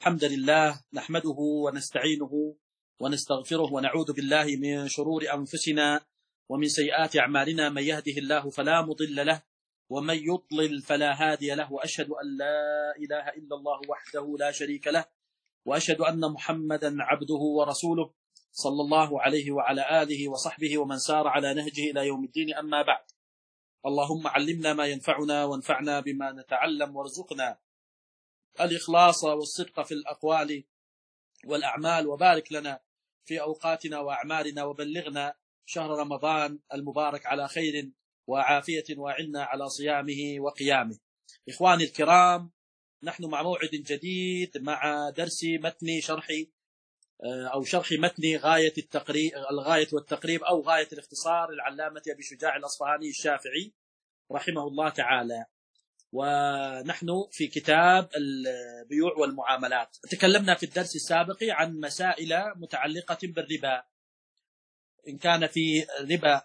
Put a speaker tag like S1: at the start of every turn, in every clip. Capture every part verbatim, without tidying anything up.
S1: الحمد لله نحمده ونستعينه ونستغفره ونعوذ بالله من شرور أنفسنا ومن سيئات أعمالنا. من يهده الله فلا مضل له ومن يضلل فلا هادي له، وأشهد أن لا إله إلا الله وحده لا شريك له، وأشهد أن محمدا عبده ورسوله صلى الله عليه وعلى آله وصحبه ومن سار على نهجه إلى يوم الدين. أما بعد، اللهم علمنا ما ينفعنا وانفعنا بما نتعلم، وارزقنا الإخلاص والصدق في الأقوال والأعمال، وبارك لنا في أوقاتنا وأعمالنا، وبلغنا شهر رمضان المبارك على خير وعافية، وعنا على صيامه وقيامه. إخواني الكرام، نحن مع موعد جديد مع درس متن شرح أو شرح متن غاية التقريب الغاية والتقريب أو غاية الاختصار العلامة أبي شجاع الأصفهاني الشافعي رحمه الله تعالى. ونحن في كتاب البيوع والمعاملات. تكلمنا في الدرس السابق عن مسائل متعلقة بالربا، إن كان في ربا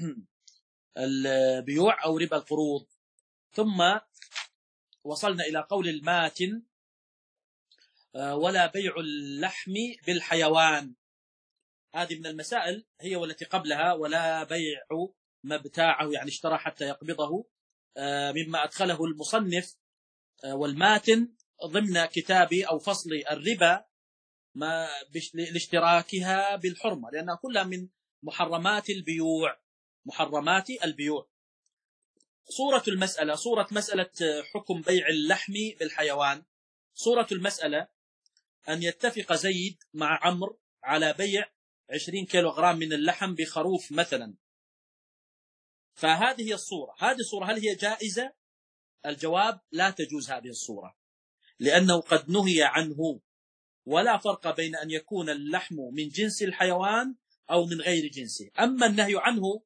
S1: البيوع أو ربا القروض، ثم وصلنا إلى قول الماتن: ولا بيع اللحم بالحيوان. هذه من المسائل هي والتي قبلها: ولا بيع ما ابتاعه، يعني اشترى حتى يقبضه، مما أدخله المصنف والماتن ضمن كتاب أو فصل الربا ما لاشتراكها بالحرمة، لأنها كلها من محرمات البيوع محرمات البيوع. صورة المسألة صورة مسألة حكم بيع اللحم بالحيوان. صورة المسألة أن يتفق زيد مع عمرو على بيع عشرين كيلوغرام من اللحم بخروف مثلا، فهذه هي الصورة. هذه الصورة هل هي جائزة؟ الجواب: لا تجوز هذه الصورة، لأنه قد نهي عنه، ولا فرق بين أن يكون اللحم من جنس الحيوان أو من غير جنسه. أما النهي عنه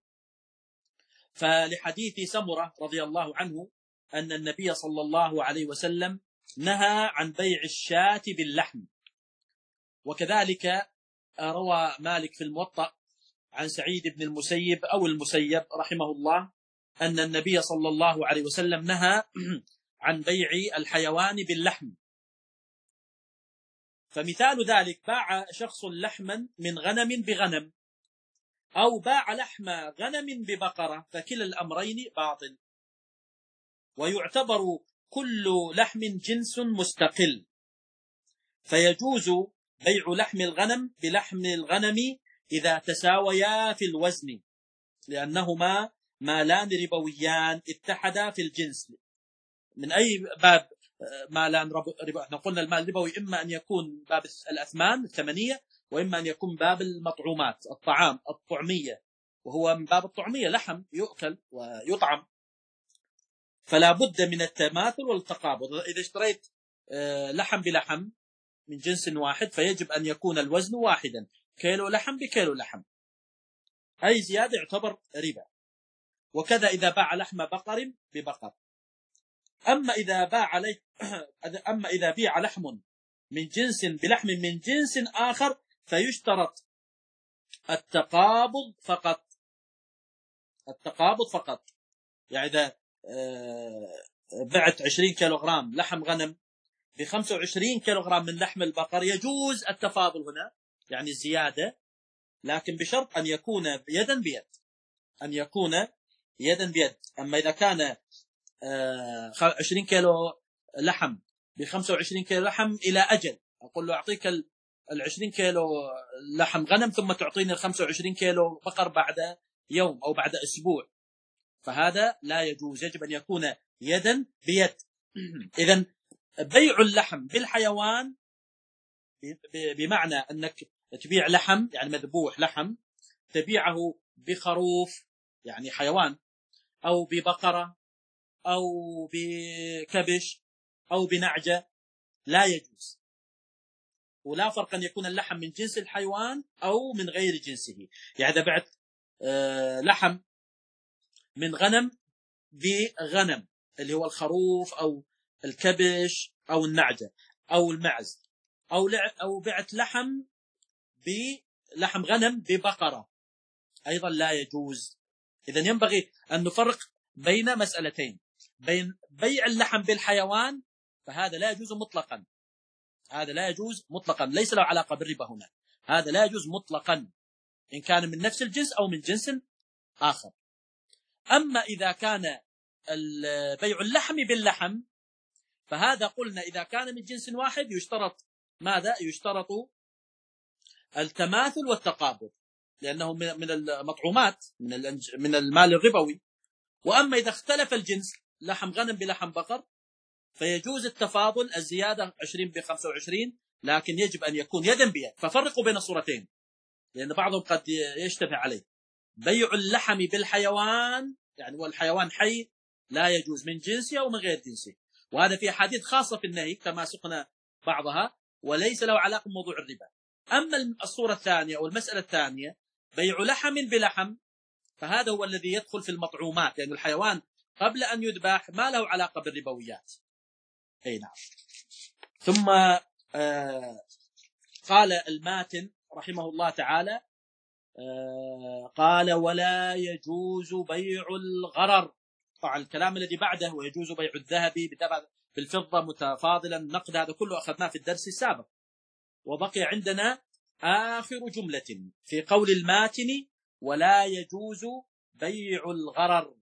S1: فلحديث سمرة رضي الله عنه أن النبي صلى الله عليه وسلم نهى عن بيع الشاة باللحم. وكذلك روى مالك في الموطأ عن سعيد بن المسيب أو المسيب رحمه الله أن النبي صلى الله عليه وسلم نهى عن بيع الحيوان باللحم. فمثال ذلك: باع شخص لحما من غنم بغنم، أو باع لحم غنم ببقرة، فكلا الأمرين باطل، ويعتبر كل لحم جنس مستقل، فيجوز بيع لحم الغنم بلحم الغنم إذا تساويا في الوزن، لأنهما مالان ربويان اتحدا في الجنس. من أي باب مالان ربوي؟ احنا قلنا المال الربوي إما أن يكون باب الأثمان الثمنية، وإما أن يكون باب المطعومات، الطعام، الطعمية، وهو من باب الطعمية لحم يؤكل ويطعم، فلا بد من التماثل والتقابض. إذا اشتريت لحم بلحم من جنس واحد فيجب أن يكون الوزن واحدا، كيلو لحم بكيلو لحم، أي زيادة يعتبر ربا. وكذا إذا باع لحم بقر ببقر. أما إذا باع عليه أما إذا بيع لحم من جنس بلحم من جنس آخر فيشترط التقابض فقط التقابض فقط يعني إذا بعت عشرين كيلوغرام لحم غنم بخمسة وعشرين كيلوغرام من لحم البقر، يجوز التفاضل هنا، يعني الزيادة، لكن بشرط أن يكون يدا بيد أن يكون يدا بيد. أما إذا كان عشرين كيلو لحم بخمسة وعشرين كيلو لحم إلى أجل، أقول له أعطيك العشرين كيلو لحم غنم ثم تعطيني الخمسة وعشرين كيلو بقر بعد يوم أو بعد أسبوع، فهذا لا يجوز، يجب أن يكون يدا بيد. إذن بيع اللحم بالحيوان بمعنى أنك تبيع لحم يعني مذبوح لحم، تبيعه بخروف يعني حيوان، أو ببقرة، أو بكبش، أو بنعجة، لا يجوز. ولا فرق أن يكون اللحم من جنس الحيوان أو من غير جنسه. يعني إذا بعت لحم من غنم بغنم اللي هو الخروف أو الكبش أو النعجة أو المعز، أو أو بعت لحم بلحم غنم ببقرة، أيضا لا يجوز. إذن ينبغي أن نفرق بين مسألتين: بين بيع اللحم بالحيوان، فهذا لا يجوز مطلقا، هذا لا يجوز مطلقا، ليس له علاقة بالربا هنا، هذا لا يجوز مطلقا إن كان من نفس الجنس أو من جنس آخر. أما إذا كان بيع اللحم باللحم فهذا قلنا إذا كان من جنس واحد يشترط ماذا؟ يشترط التماثل والتقابض، لأنه من المطعومات من من المال الربوي. وأما إذا اختلف الجنس لحم غنم بلحم بقر فيجوز التفاضل، الزيادة عشرين بخمسة وعشرين، لكن يجب أن يكون يدا بيد. ففرقوا بين الصورتين لأن بعضهم قد يشتبه عليه. بيع اللحم بالحيوان يعني والحيوان حي لا يجوز من جنسه أو من غير جنسه، وهذا في أحاديث خاصة في النهي كما سقنا بعضها، وليس له علاقة بموضوع الربا. أما الصورة الثانية أو المسألة الثانية بيع لحم بلحم فهذا هو الذي يدخل في المطعومات، لأن يعني الحيوان قبل أن يذبح ما له علاقة بالربويات. أي نعم. ثم آه قال الماتن رحمه الله تعالى آه قال ولا يجوز بيع الغرر. طبعا الكلام الذي بعده ويجوز بيع الذهب بالفضة متفاضلا نقد، هذا كله أخذناه في الدرس السابق. وبقي عندنا آخر جملة في قول الماتن ولا يجوز بيع الغرر.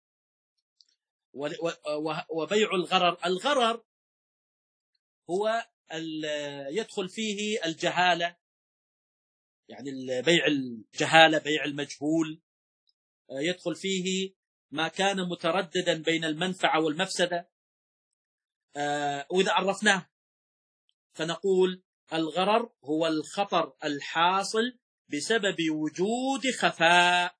S1: وبيع الغرر، الغرر هو يدخل فيه الجهالة، يعني بيع الجهالة بيع المجهول، يدخل فيه ما كان مترددا بين المنفعة والمفسدة. وإذا عرفناه فنقول الغرر هو الخطر الحاصل بسبب وجود خفاء.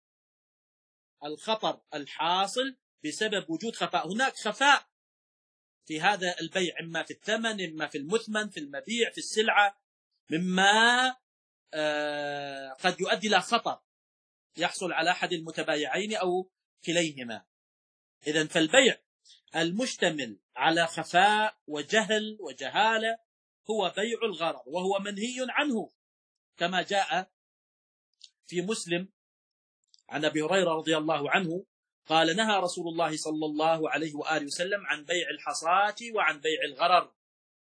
S1: الخطر الحاصل بسبب وجود خفاء، هناك خفاء في هذا البيع، إما في الثمن إما في المثمن في المبيع في السلعة، مما قد يؤدي إلى خطر يحصل على أحد المتبايعين أو كليهما. إذن فالبيع المشتمل على خفاء وجهل وجهالة هو بيع الغرر، وهو منهي عنه كما جاء في مسلم عن أبي هريرة رضي الله عنه قال نهى رسول الله صلى الله عليه وآله وسلم عن بيع الحصاة وعن بيع الغرر.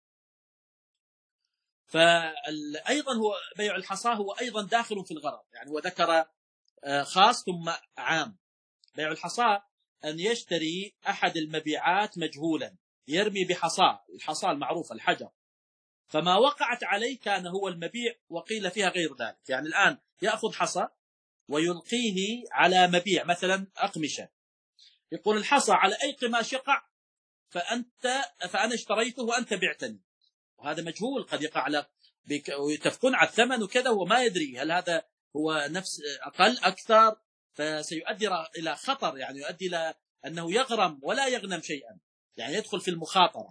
S1: فأيضا هو بيع الحصاة هو أيضا داخل في الغرر، يعني هو ذكر خاص ثم عام. بيع الحصاة أن يشتري أحد المبيعات مجهولا يرمي بحصاة، الحصاة المعروفة الحجر، فما وقعت عليه كان هو المبيع وقيل فيها غير ذلك. يعني الآن يأخذ حصى ويلقيه على مبيع مثلا أقمشة، يقول الحصى على أي قماش يقع فأنت فأنا اشتريته وأنت بعتني، وهذا مجهول قد يقع على ويتفقون على الثمن وكذا وما يدري هل هذا هو نفس أقل أكثر، فسيؤدي إلى خطر، يعني يؤدي إلى أنه يغرم ولا يغنم شيئا، يعني يدخل في المخاطرة.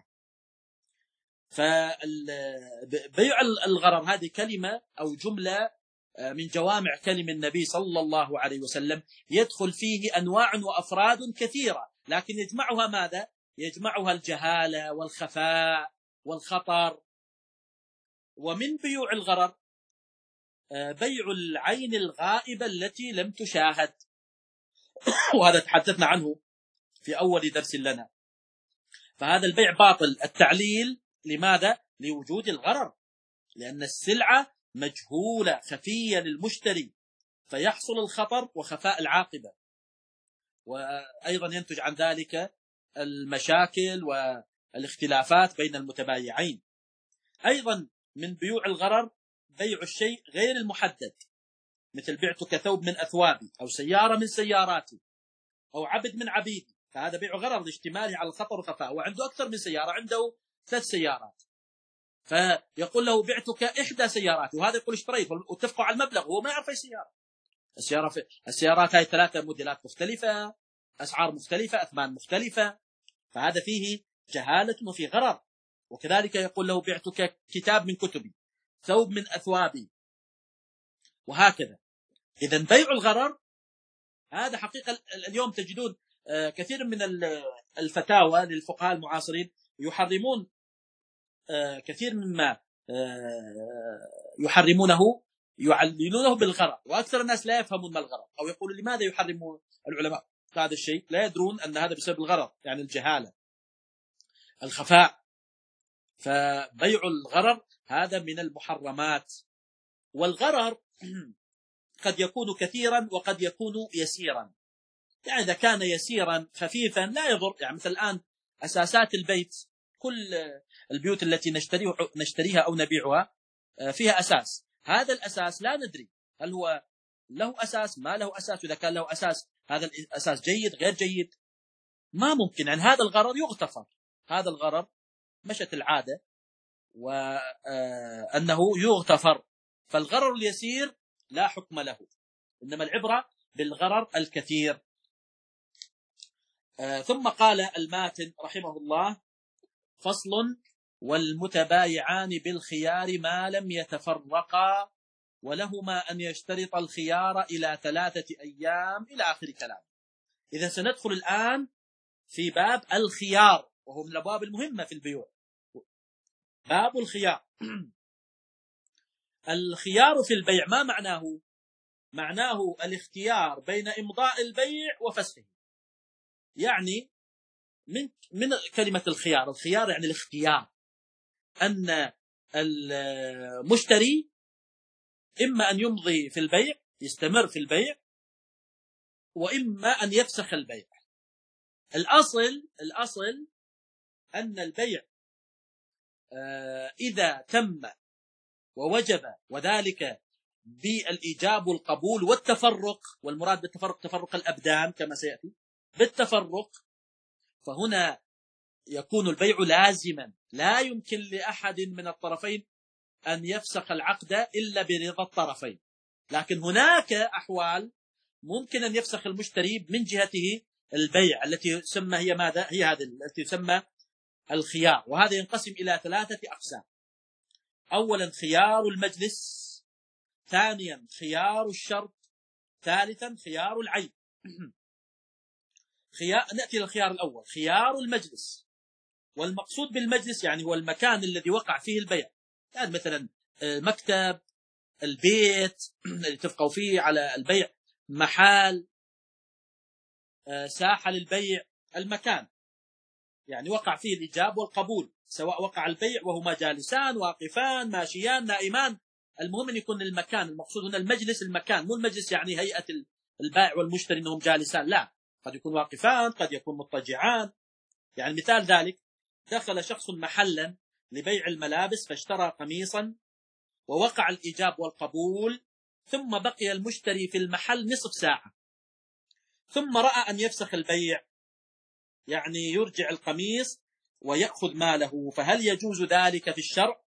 S1: فبيع الغرر هذه كلمة أو جملة من جوامع كلم النبي صلى الله عليه وسلم، يدخل فيه أنواع وأفراد كثيرة، لكن يجمعها ماذا؟ يجمعها الجهالة والخفاء والخطر. ومن بيوع الغرر بيع العين الغائبة التي لم تشاهد، وهذا تحدثنا عنه في أول درس لنا. فهذا البيع باطل. التعليل لماذا؟ لوجود الغرر، لأن السلعة مجهولة خفية للمشتري فيحصل الخطر وخفاء العاقبة، وأيضا ينتج عن ذلك المشاكل والاختلافات بين المتبايعين. أيضا من بيوع الغرر بيع الشيء غير المحدد، مثل بعتك ثوب من أثوابي أو سيارة من سياراتي أو عبد من عبيدي، فهذا بيع غرر لاشتماله على الخطر وخفاء. وعنده أكثر من سيارة، عنده ثلاث سيارات، فيقول له بعتك إحدى سياراتي، وهذا يقول اشتريت، واتفقوا على المبلغ وهو ما يعرف أي سيارة. السيارة في السيارات هاي ثلاثة موديلات مختلفة، أسعار مختلفة، أثمان مختلفة، فهذا فيه جهالة وفي غرر. وكذلك يقول له بعتك كتاب من كتبي، ثوب من أثوابي، وهكذا. إذن بيع الغرر هذا حقيقة اليوم تجدون كثير من الفتاوى للفقهاء المعاصرين يحرمون كثير مما يحرمونه يعللونه بالغرر، وأكثر الناس لا يفهمون ما الغرر، أو يقولوا لماذا يحرمون العلماء هذا الشيء، لا يدرون أن هذا بسبب الغرر، يعني الجهالة الخفاء. فبيع الغرر هذا من المحرمات. والغرر قد يكون كثيرا وقد يكون يسيرا. يعني إذا كان يسيرا خفيفا لا يضر، يعني مثل الآن أساسات البيت، كل البيوت التي نشتريها أو نبيعها فيها أساس، هذا الأساس لا ندري هل هو له أساس ما له أساس، إذا كان له أساس هذا الأساس جيد غير جيد ما ممكن، يعني هذا الغرر يغتفر، هذا الغرر مشت العادة وأنه يغتفر. فالغرر اليسير لا حكم له، إنما العبرة بالغرر الكثير. ثم قال الماتن رحمه الله: فصل: والمتبايعان بالخيار ما لم يتفرقا، ولهما أن يشترط الخيار إلى ثلاثة أيام، إلى آخر كلام. إذا سندخل الآن في باب الخيار، وهو من الأبواب المهمة في البيوع. باب الخيار. الخيار في البيع ما معناه؟ معناه الاختيار بين إمضاء البيع وفسخه. يعني من من كلمة الخيار، الخيار يعني الاختيار، أن المشتري إما أن يمضي في البيع يستمر في البيع، وإما أن يفسخ البيع. الأصل الأصل أن البيع إذا تم ووجب، وذلك بالإيجاب والقبول والتفرق، والمراد بالتفرق تفرق الأبدان كما سيأتي، بالتفرق فهنا يكون البيع لازما، لا يمكن لأحد من الطرفين أن يفسخ العقد إلا برضا الطرفين. لكن هناك أحوال ممكن أن يفسخ المشتري من جهته البيع التي تسمى هي ماذا؟ هي هذه التي تسمى الخيار، وهذا ينقسم إلى ثلاثة أقسام. أولا خيار المجلس، ثانيا خيار الشرط، ثالثا خيار العيب. خيار نأتي للخيار الأول، خيار المجلس. والمقصود بالمجلس يعني هو المكان الذي وقع فيه البيع، يعني مثلا مكتب، البيت اللي تفقوا فيه على البيع، محل، ساحة للبيع، المكان يعني وقع فيه الإيجاب والقبول، سواء وقع البيع وهما جالسان، واقفان، ماشيان، نائمان، المهم أن يكون المكان. المقصود هنا المجلس المكان، مو المجلس يعني هيئة البائع والمشتري أنهم جالسان، لا، قد يكون واقفان، قد يكون مضطجعان. يعني مثال ذلك: دخل شخص محلا لبيع الملابس فاشترى قميصا، ووقع الإيجاب والقبول، ثم بقي المشتري في المحل نصف ساعة، ثم رأى أن يفسخ البيع، يعني يرجع القميص ويأخذ ماله، فهل يجوز ذلك في الشرع؟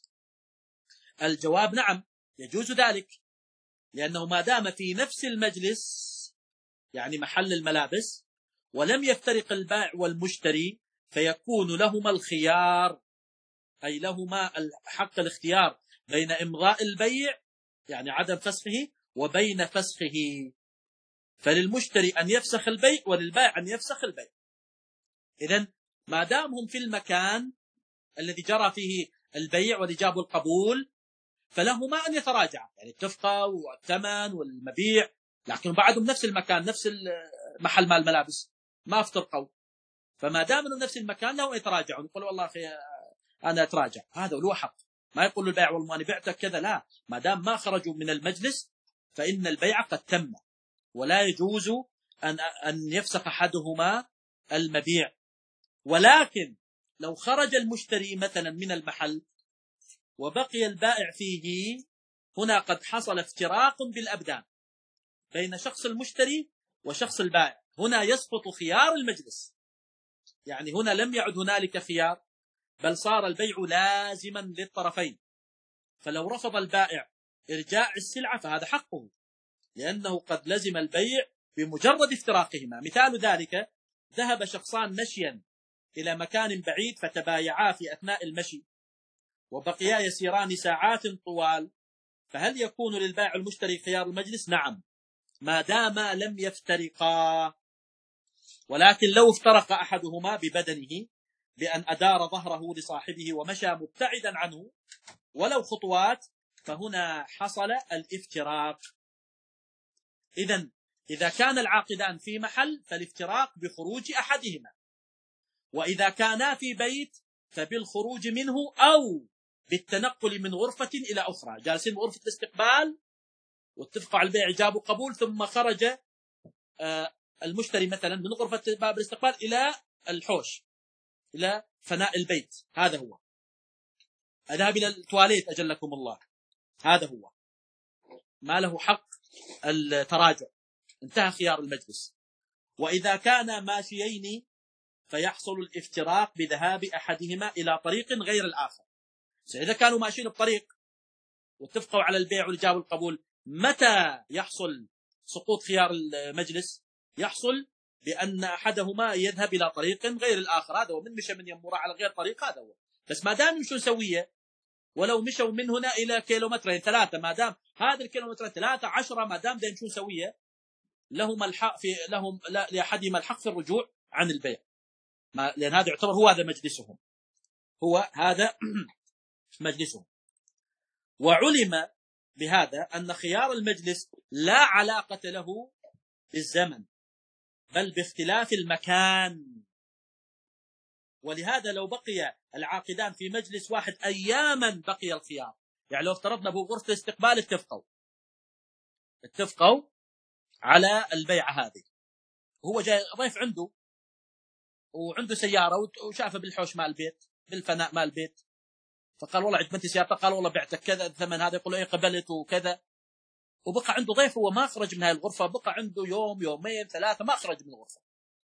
S1: الجواب نعم، يجوز ذلك، لأنه ما دام في نفس المجلس يعني محل الملابس ولم يفترق البائع والمشتري، فيكون لهما الخيار، أي لهما حق الاختيار بين إمضاء البيع يعني عدم فسخه وبين فسخه. فللمشتري أن يفسخ البيع وللبائع أن يفسخ البيع. إذن ما دامهم في المكان الذي جرى فيه البيع والإيجاب والقبول فلهما أن يتراجعا، يعني التفقة والثمن والمبيع، لكن بعدهم نفس المكان، نفس محل مال الملابس، ما افترقوا. فما دام انهم نفس المكان لهم يتراجعون، يقولوا والله أخي أنا أتراجع، هذا له حق، ما يقول البائع والله أنا بعتك كذا، لا، ما دام ما خرجوا من المجلس فإن البيع قد تم، ولا يجوز أن أن يفسخ أحدهما المبيع. ولكن لو خرج المشتري مثلا من المحل وبقي البائع فيه، هنا قد حصل افتراق بالأبدان بين شخص المشتري وشخص البائع، هنا يسقط خيار المجلس، يعني هنا لم يعد هنالك خيار، بل صار البيع لازما للطرفين. فلو رفض البائع إرجاع السلعة فهذا حقه، لأنه قد لزم البيع بمجرد افتراقهما. مثال ذلك: ذهب شخصان مشيا إلى مكان بعيد فتبايعا في أثناء المشي وبقيا يسيران ساعات طوال، فهل يكون للبائع المشتري خيار المجلس؟ نعم، ما دام لم يفترقا. ولكن لو افترق أحدهما ببدنه بأن أدار ظهره لصاحبه ومشى مبتعدا عنه ولو خطوات، فهنا حصل الافتراق. إذن إذا كان العاقدان في محل فالافتراق بخروج أحدهما، وإذا كانا في بيت فبالخروج منه أو بالتنقل من غرفة إلى أخرى. جالسين بغرفة الاستقبال واتفقوا على البيع إجاب وقبول، ثم خرج المشتري مثلا من غرفة باب الاستقبال إلى الحوش، إلى فناء البيت، هذا هو. أذهب إلى التواليت أجلكم الله، هذا هو. ما له حق التراجع، انتهى خيار المجلس. وإذا كانا ماشيين فيحصل الافتراق بذهاب أحدهما إلى طريق غير الآخر. إذا كانوا ماشيين بطريق واتفقوا على البيع والإجابة والقبول، متى يحصل سقوط خيار المجلس؟ يحصل بأن أحدهما يذهب إلى طريق غير الآخر، هذا هو. من مشى من يمورا على غير طريق، هذا هو. بس ما دام يمشون سوية، ولو مشوا من هنا إلى كيلومترين ثلاثة، ما دام هذا الكيلومتر ثلاثة عشرة، ما دام يمشون سوية، لهم الحق في لهم لأحدهما الحق في الرجوع عن البيع، ما لأن هذا يعتبر هو هذا مجلسهم، هو هذا مجلسهم. وعلم بهذا أن خيار المجلس لا علاقة له بالزمن، بل باختلاف المكان. ولهذا لو بقي العاقدان في مجلس واحد أياما بقي الخيار. يعني لو افترضنا بغرفة الاستقبال اتفقوا اتفقوا على البيعة هذه، وهو جاي ضيف عنده وعنده سيارة وشافه بالحوش مال البيت، بالفناء مال البيت، فقال والله عجبتني سيارتك، قال والله بعتك كذا الثمن هذا، يقول ايه قبلت وكذا، وبقى عنده ضيف، هو ما خرج من هاي الغرفة، بقى عنده يوم يومين ثلاثة ما خرج من الغرفة.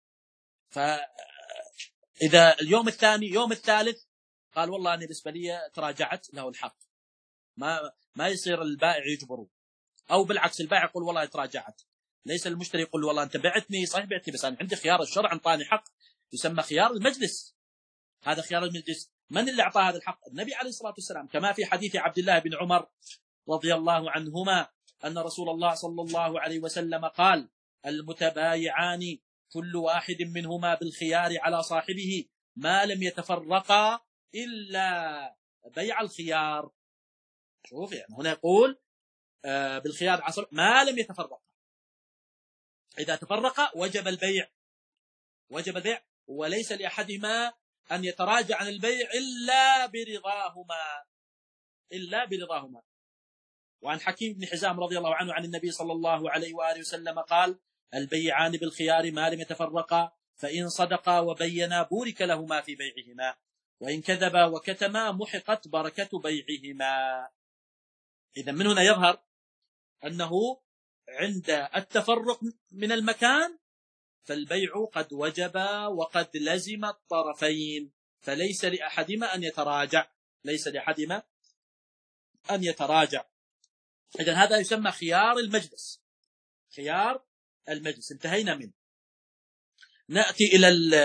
S1: فإذا اليوم الثاني يوم الثالث قال والله أنا بالنسبة لي تراجعت، له الحق، ما ما يصير البائع يجبره، أو بالعكس البائع يقول والله تراجعت. ليس المشتري يقول والله أنت بعتني، صحيح بعتني بس أنا عندي خيار، الشرع أعطاني حق يسمى خيار المجلس. هذا خيار المجلس من اللي أعطاه هذا الحق؟ النبي عليه الصلاة والسلام، كما في حديث عبد الله بن عمر رضي الله عنهما أن رسول الله صلى الله عليه وسلم قال: المتبايعان كل واحد منهما بالخيار على صاحبه ما لم يتفرقا إلا بيع الخيار. شوف يعني هنا يقول بالخيار على صاحبه ما لم يتفرقا، إذا تفرق وجب البيع، وجب البيع، وليس لأحدهما أن يتراجع عن البيع إلا برضاهما، إلا برضاهما. وعن حكيم بن حزام رضي الله عنه عن النبي صلى الله عليه وآله وسلم قال: البيعان بالخيار ما لم يتفرقا، فإن صدقا وبينا بورك لهما في بيعهما، وإن كذبا وكتما محقت بركة بيعهما. إذا من هنا يظهر أنه عند التفرق من المكان فالبيع قد وجب وقد لزم الطرفين، فليس لأحدهما أن يتراجع، ليس لأحدهما أن يتراجع. إذن هذا يسمى خيار المجلس، خيار المجلس. انتهينا منه. نأتي إلى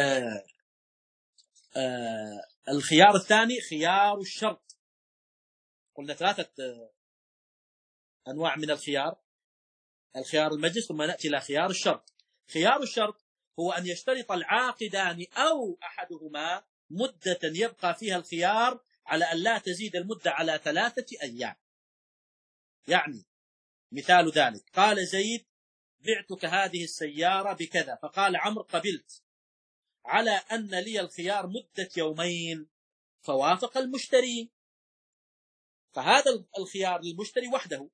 S1: الخيار الثاني، خيار الشرط. قلنا ثلاثة أنواع من الخيار: الخيار المجلس، ثم نأتي إلى خيار الشرط. خيار الشرط هو أن يشترط العاقدان أو أحدهما مدة يبقى فيها الخيار على أن لا تزيد المدة على ثلاثة أيام. يعني مثال ذلك: قال زيد: بعتك هذه السيارة بكذا، فقال عمرو: قبلت، على أن لي الخيار مدة يومين، فوافق المشتري، فهذا الخيار للمشتري وحده،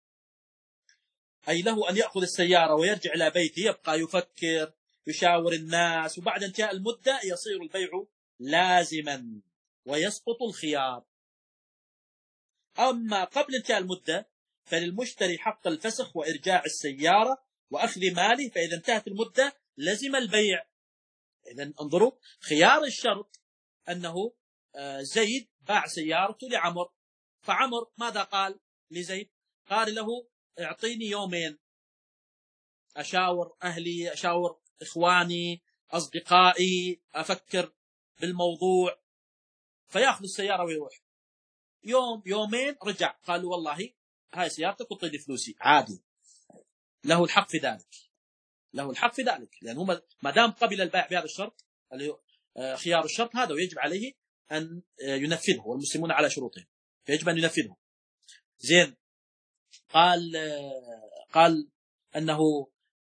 S1: أي له أن يأخذ السيارة ويرجع إلى بيته، يبقى يفكر يشاور الناس، وبعد انتهاء المدة يصير البيع لازما ويسقط الخيار. أما قبل انتهاء المدة فللمشتري حق الفسخ وإرجاع السيارة وأخذ ماله، فإذا انتهت المدة لزم البيع. إذن انظروا، خيار الشرط أنه زيد باع سيارته لعمر، فعمر ماذا قال لزيد؟ قال له: اعطيني يومين أشاور أهلي، أشاور إخواني أصدقائي، أفكر بالموضوع، فيأخذ السيارة ويروح. يوم يومين رجع قال له: والله هاي سيارتك وطيني فلوسي، عادي، له الحق في ذلك، له الحق في ذلك، لأنه ما دام قبل البائع بهذا الشرط اللي هو خيار الشرط هذا، ويجب عليه أن ينفذه، والمسلمون على شروطهم فيجب أن ينفذه. زين، قال قال أنه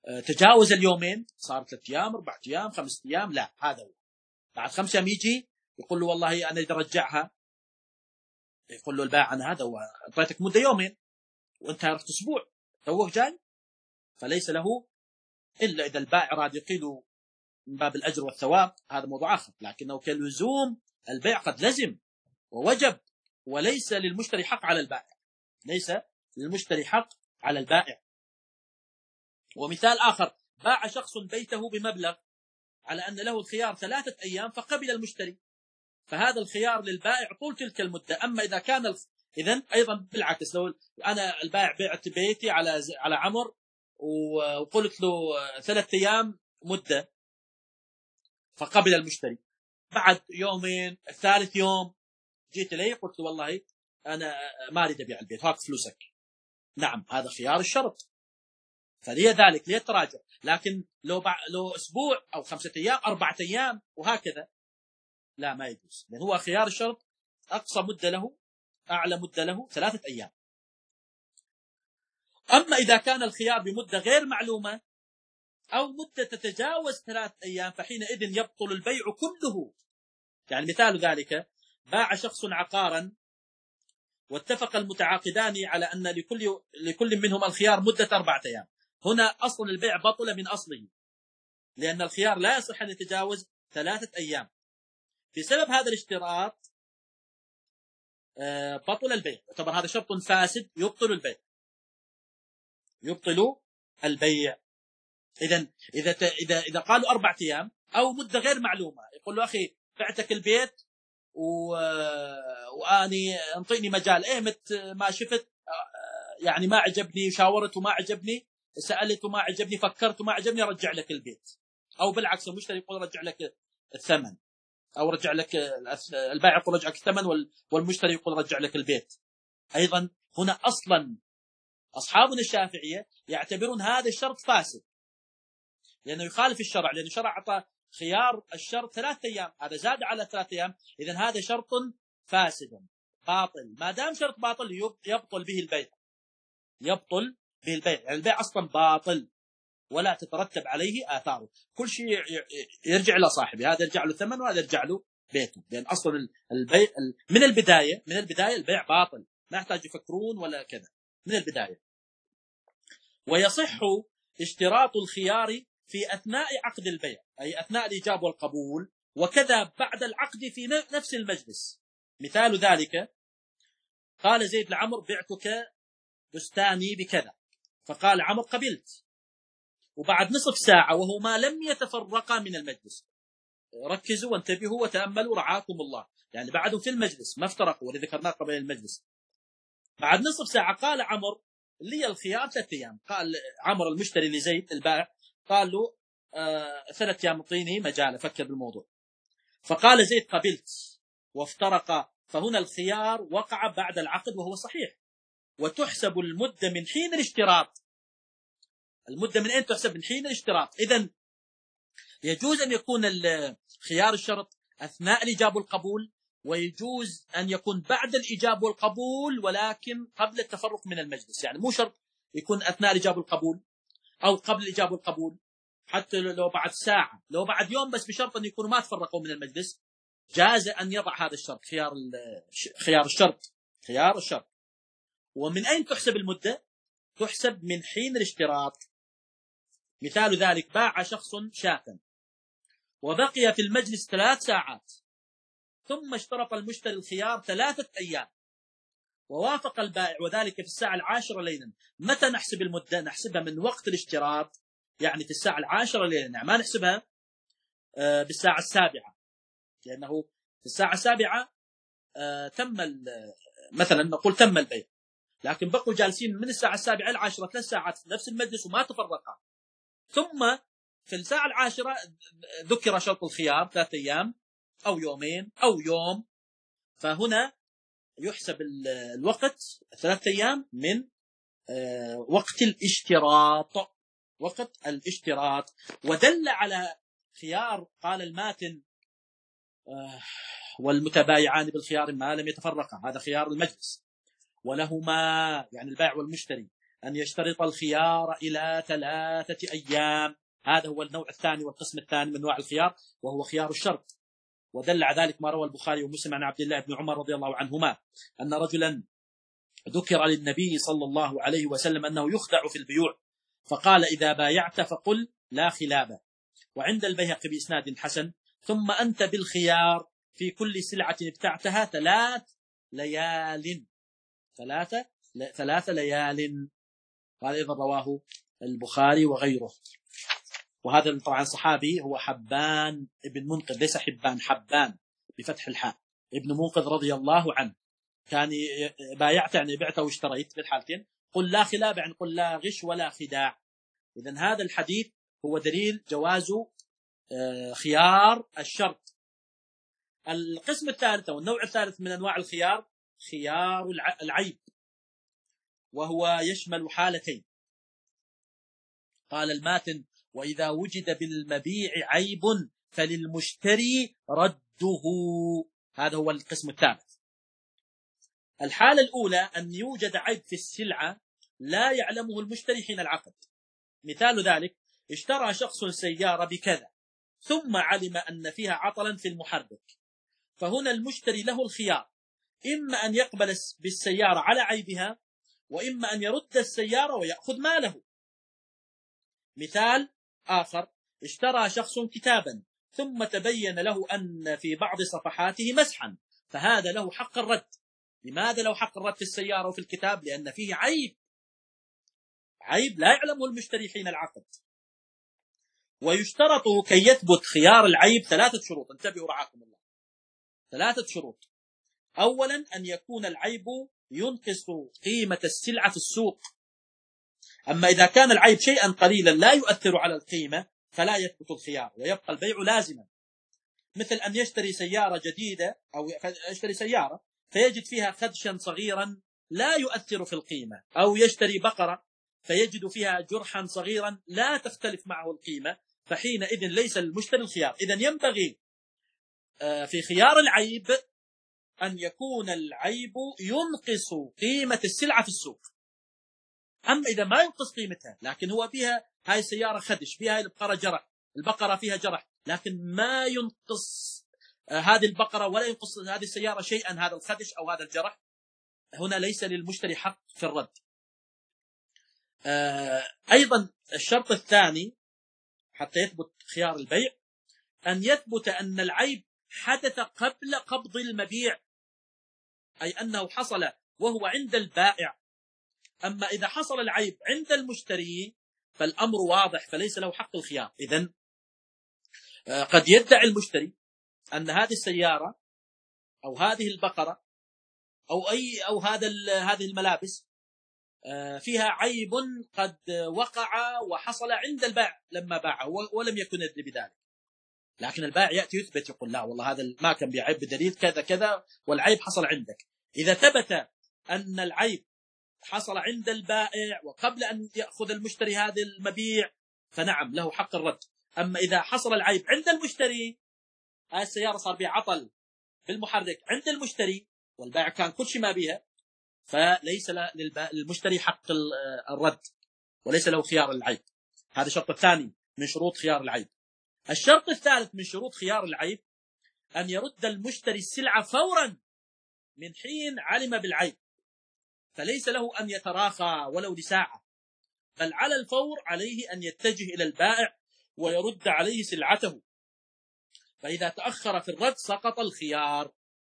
S1: تجاوز اليومين، صار ثلاثة أيام أربعة أيام خمسة أيام، لا، هذا هو بعد خمسة أيام يجي يقول له والله أنا إذا رجعها، يقول له البائع أنا هذا وأعطيتك مدة يومين وأنت عرفت أسبوع توك جاي، فليس له إلا إذا البائع راد يقيل من باب الأجر والثواب، هذا موضوع آخر، لكنه كلزوم البيع قد لزم ووجب، وليس للمشتري حق على البائع، ليس للمشتري حق على البائع. ومثال آخر، باع شخص بيته بمبلغ على أن له الخيار ثلاثة أيام فقبل المشتري، فهذا الخيار للبائع طول تلك المدة. أما إذا كان الف... إذن أيضا بالعكس، لو أنا البائع بعت بيتي على ز... على عمر وقلت له ثلاثة أيام مدة فقبل المشتري، بعد يومين الثالث يوم جيت إليه قلت له والله أنا ما أريد أبيع البيت، هاك فلوسك. نعم هذا خيار الشرط، فليه ذلك ليتراجع. لكن لو بع... لو أسبوع أو خمسة أيام أربعة أيام وهكذا لا، ما يجوز، لأن هو خيار الشرط أقصى مدة له، أعلى مدة له ثلاثة أيام. أما إذا كان الخيار بمدة غير معلومة أو مدة تتجاوز ثلاثة أيام فحينئذ يبطل البيع كله. يعني مثال ذلك، باع شخص عقارا واتفق المتعاقدان على أن لكل لكل منهما الخيار مدة أربعة أيام، هنا أصل البيع بطل من أصله، لأن الخيار لا يصح أن يتجاوز ثلاثة أيام. بسبب هذا الاشتراط بطل البيع، يعتبر هذا شرط فاسد يبطل البيع، يبطل البيع. إذا إذا إذا إذا قالوا أربعة أيام أو مدة غير معلومة، يقول له أخي بعتك البيت و... وأني انطيني مجال، إيمت ما شفت يعني ما عجبني، شاورت وما عجبني، سألت وما عجبني، فكرت وما عجبني، أرجع لك البيت. أو بالعكس المشتري يقول رجع لك الثمن، أو رجع لك البائع يقول رجع لك الثمن والمشتري يقول رجع لك البيت. أيضا هنا أصلا أصحابنا الشافعية يعتبرون هذا الشرط فاسد، لأنه يخالف الشرع، لأن الشرع أعطى خيار الشرط ثلاثة أيام، هذا زاد على ثلاثة أيام، إذن هذا شرط فاسد باطل. ما دام شرط باطل يبطل به البيع، يبطل به البيع، يعني البيع أصلا باطل ولا تترتب عليه آثاره، كل شيء يرجع إلى صاحبه، هذا يرجع له ثمن وهذا يرجع له بيته، لأن أصلا البيع من البداية من البداية البيع باطل، ما يحتاج يفكرون ولا كذا من البداية. ويصح اشتراط الخيار في أثناء عقد البيع، أي أثناء الإيجاب والقبول، وكذا بعد العقد في نفس المجلس. مثال ذلك، قال زيد لعمر بعتك بستاني بكذا، فقال عمر قبلت، وبعد نصف ساعة وهما لم يتفرقا من المجلس، ركزوا وانتبهوا وتأملوا رعاكم الله، يعني بعدهم في المجلس ما افترقوا، والذي ذكرناه قبل المجلس، بعد نصف ساعة قال عمر لي الخيار ثلاثة أيام، قال عمر المشتري لزيد البائع قال له آه ثلاثة أيام اعطيني مجال أفكر بالموضوع، فقال زيد قبلت وافترق، فهنا الخيار وقع بعد العقد وهو صحيح، وتحسب المدة من حين الاشتراط. المدة من أين تحسب؟ من حين الاشتراط. إذن يجوز أن يكون خيار الشرط أثناء الإيجاب والقبول، ويجوز أن يكون بعد الإيجاب والقبول ولكن قبل التفرق من المجلس، يعني مو شرط يكون أثناء الإيجاب والقبول أو قبل الإيجاب والقبول، حتى لو بعد ساعة، لو بعد يوم، بس بشرط أن يكونوا ما تفرقوا من المجلس، جاز أن يضع هذا الشرط خيار خيار الشرط خيار الشرط. ومن أين تحسب المدة؟ تحسب من حين الاشتراط. مثال ذلك، باع شخص شاة وبقي في المجلس ثلاث ساعات، ثم اشترط المشتري الخيار ثلاثة أيام، ووافق البائع وذلك في الساعة العاشرة ليلا. متى نحسب المدة؟ نحسبها من وقت الاشتراط، يعني في الساعة العاشرة ليلا، يعني ما نحسبها بالساعة السابعة، لأنه في الساعة السابعة تم مثلا نقول تم البيع، لكن بقوا جالسين من الساعة السابعة إلى العاشرة ثلاث ساعات في نفس المجلس وما تفرقا، ثم في الساعة العاشرة ذكر شرط الخيار ثلاثة أيام أو يومين أو يوم، فهنا يحسب الوقت ثلاثة أيام من وقت الاشتراط، وقت الاشتراط. ودل على خيار، قال الماتن والمتبايعان بالخيار ما لم يتفرقا، هذا خيار المجلس، ولهما يعني البائع والمشتري أن يشترط الخيار إلى ثلاثة أيام، هذا هو النوع الثاني والقسم الثاني من أنواع الخيار، وهو خيار الشرط. ودل على ذلك ما روى البخاري ومسلم عن عبد الله بن عمر رضي الله عنهما أن رجلا ذكر للنبي صلى الله عليه وسلم أنه يخدع في البيوع، فقال: إذا بايعت فقل لا خلاب. وعند البيهقي بإسناد حسن: ثم أنت بالخيار في كل سلعة ابتعتها ثلاث ليال ثلاثة ثلاث ليال. هذا أيضا رواه البخاري وغيره. وهذا طبعا صحابي هو حبان ابن منقذ، ليس حبان، حبان بفتح الحاء، ابن منقذ رضي الله عنه. كان بايعت يعني بعت واشتريت في الحالتين، قل لا خلاب يعني قل لا غش ولا خداع. إذن هذا الحديث هو دليل جواز خيار الشرط. القسم الثالث أو النوع الثالث من أنواع الخيار خيار العيب، وهو يشمل حالتين. قال الماتن: وإذا وجد بالمبيع عيب فللمشتري رده. هذا هو القسم الثالث. الحالة الأولى أن يوجد عيب في السلعة لا يعلمه المشتري حين العقد. مثال ذلك: اشترى شخص سيارة بكذا ثم علم أن فيها عطلا في المحرك، فهنا المشتري له الخيار، إما أن يقبل بالسيارة على عيبها، وإما أن يرد السيارة ويأخذ ماله. مثال آخر: اشترى شخص كتابا ثم تبين له أن في بعض صفحاته مسحا، فهذا له حق الرد. لماذا له حق الرد في السيارة وفي الكتاب؟ لأن فيه عيب، عيب لا يعلمه المشتري حين العقد. ويشترط كي يثبت خيار العيب ثلاثة شروط، انتبهوا رعاكم الله، ثلاثة شروط. أولا أن يكون العيب ينقص قيمة السلعة في السوق. أما إذا كان العيب شيئا قليلا لا يؤثر على القيمة فلا يثبت الخيار ويبقى البيع لازما. مثل أن يشتري سيارة جديدة أو يشتري سيارة فيجد فيها خدشا صغيرا لا يؤثر في القيمة، أو يشتري بقرة فيجد فيها جرحا صغيرا لا تختلف معه القيمة، فحينئذ ليس للمشتري الخيار. إذن ينبغي في خيار العيب أن يكون العيب ينقص قيمة السلعة في السوق. أما إذا ما ينقص قيمتها لكن هو فيها هاي السيارة خدش، فيها هاي البقرة جرح، البقرة فيها جرح، لكن ما ينقص هذه البقرة ولا ينقص هذه السيارة شيئا هذا الخدش أو هذا الجرح، هنا ليس للمشتري حق في الرد. أيضا الشرط الثاني حتى يثبت خيار البيع أن يثبت أن العيب حدث قبل قبض المبيع، أي أنه حصل وهو عند البائع. أما إذا حصل العيب عند المشتري فالأمر واضح، فليس له حق الخيار. إذن قد يدعي المشتري أن هذه السيارة أو هذه البقرة أو أي أو هذا هذه الملابس فيها عيب قد وقع وحصل عند البائع لما باعه ولم يكن يدري بذلك، لكن البائع يأتي يثبت يقول لا والله هذا ما كان بعيب بدليل كذا كذا والعيب حصل عندك. إذا ثبت أن العيب حصل عند البائع وقبل أن يأخذ المشتري هذا المبيع فنعم له حق الرد. أما إذا حصل العيب عند المشتري، هذه السيارة صار بها عطل في المحرك عند المشتري والبائع كان كل شيء ما بها، فليس للمشتري حق الرد وليس له خيار العيب. هذا الشرط الثاني من شروط خيار العيب. الشرط الثالث من شروط خيار العيب أن يرد المشتري السلعة فورا من حين علم بالعيب، فليس له أن يتراخى ولو لساعة، بل على الفور عليه أن يتجه إلى البائع ويرد عليه سلعته، فإذا تأخر في الرد سقط الخيار.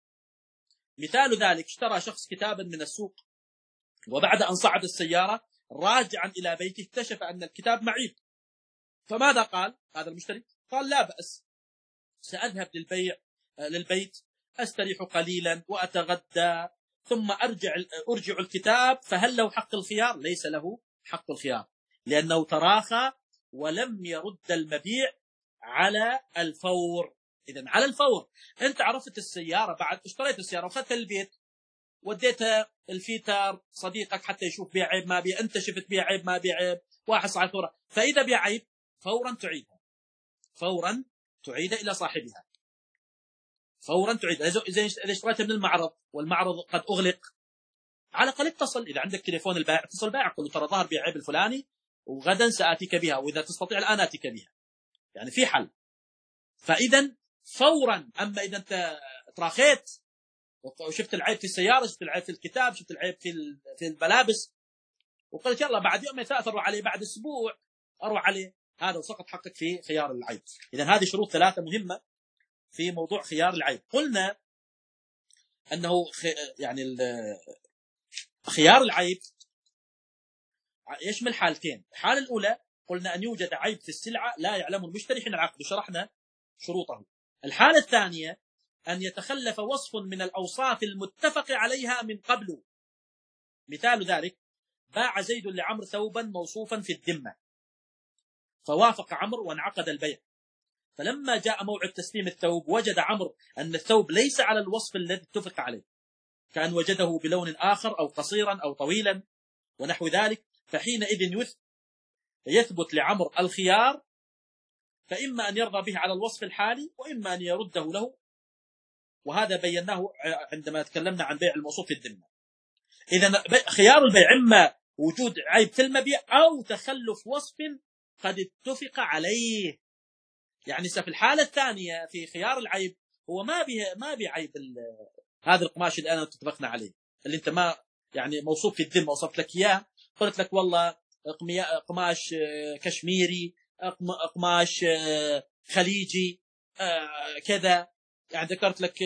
S1: مثال ذلك: اشترى شخص كتابا من السوق وبعد أن صعد السيارة راجعا إلى بيته اكتشف أن الكتاب معيب، فماذا قال هذا المشتري؟ قال لا بأس، سأذهب للبيع للبيت أستريح قليلا وأتغدى ثم أرجع أرجع الكتاب، فهل له حق الخيار؟ ليس له حق الخيار لأنه تراخى ولم يرد المبيع على الفور. إذن على الفور، أنت عرفت السيارة بعد اشتريت السيارة وخذتها البيت وديتها الفيتار صديقك حتى يشوف بيها عيب ما بيها، أنت شفت بيها عيب ما بيها عيب، واحص على الثورة، فإذا بيها عيب فورا تعيدها، فورا تعيدها إلى صاحبها، فورا تعيدها. إذا اشتريتها من المعرض والمعرض قد أغلق، على الأقل اتصل، إذا عندك تليفون البائع اتصل البائع قل له ترى ظهر بيها عيب الفلاني وغدا سآتيك بها، وإذا تستطيع الآن آتيك بها، يعني في حل. فإذا فورا. أما إذا أنت تراخيت وشفت العيب في السيارة، شفت العيب في الكتاب، شفت العيب في في الملابس، وقلت يلا بعد يومين ثلاثة أروح عليه، بعد أسبوع أروح عليه، هذا وسقط حقك في خيار العيب. إذا هذه شروط ثلاثة مهمة في موضوع خيار العيب. قلنا أنه يعني خيار العيب يشمل حالتين. الحالة الأولى قلنا أن يوجد عيب في السلعة لا يعلم المشتري حين العقد، شرحنا شروطه. الحالة الثانية أن يتخلف وصف من الأوصاف المتفق عليها من قبل. مثال ذلك: باع زيد لعمر ثوبا موصوفا في الذمة، فوافق عمر وانعقد البيع، فلما جاء موعد تسليم الثوب وجد عمر أن الثوب ليس على الوصف الذي اتفق عليه، كان وجده بلون آخر أو قصيرا أو طويلا ونحو ذلك، فحينئذ يثبت لعمر الخيار، فإما أن يرضى به على الوصف الحالي وإما أن يرده له، وهذا بيناه عندما تكلمنا عن بيع الموصوف في الذمة. إذن خيار البيع إما وجود عيب في المبيع أو تخلف وصف قد اتفق عليه. يعني في الحالة الثانية في خيار العيب هو ما به ما بعيب هذا القماش اللي أنا اتفقنا عليه، اللي أنت ما يعني موصوف في الذمة وصفت لك إياه، قلت لك والله قماش كشميري، قماش خليجي كذا، يعني ذكرت لك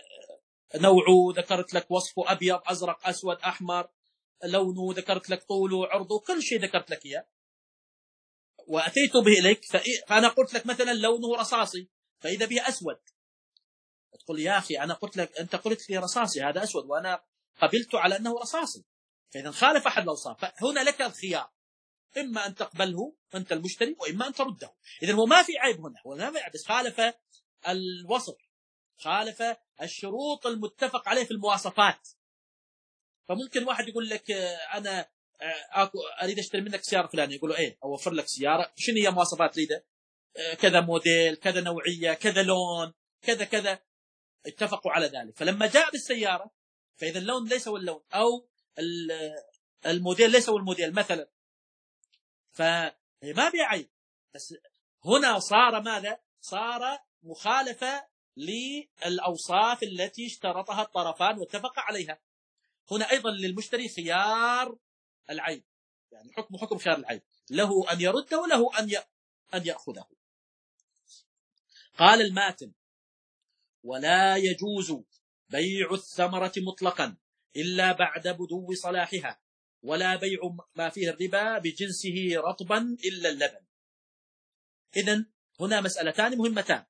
S1: نوعه، ذكرت لك وصفه أبيض أزرق أسود أحمر، لونه، ذكرت لك طوله عرضه، كل شيء ذكرت لك إياه، وأتيت به إليك، فأنا قلت لك مثلا لونه رصاصي، فإذا به أسود، تقول يا أخي أنا قلت لك، أنت قلت لي رصاصي هذا أسود وأنا قبلت على أنه رصاصي، فإذا خالف أحد الأوصاف، فهنا لك الخيار، إما أن تقبله أنت المشتري وإما أن ترده. إذا هو ما في عيب هنا، هو ما في عيب، بس خالف الوصف، خالف الشروط المتفق عليه في المواصفات. فممكن واحد يقول لك أنا أريد أشتري منك سيارة فلانية، يقول له إيه أوفر لك سيارة، شنو هي مواصفات تريدها؟ كذا موديل، كذا نوعية، كذا لون، كذا كذا، اتفقوا على ذلك. فلما جاء بالسيارة فإذا اللون ليس هو اللون أو الموديل ليس هو الموديل مثلا، فهي ما بها عيب، بس هنا صار ماذا؟ صار مخالفة للأوصاف التي اشترطها الطرفان واتفق عليها. هنا أيضا للمشتري خيار العيب، يعني حكم حكم خيار العيب، له أن يرده وله أن أن يأخذه. قال الماتن: ولا يجوز بيع الثمرة مطلقا إلا بعد بدو صلاحها، ولا بيع ما فيه الربا بجنسه رطبا إلا اللبن. إذن هنا مسألتان مهمتان.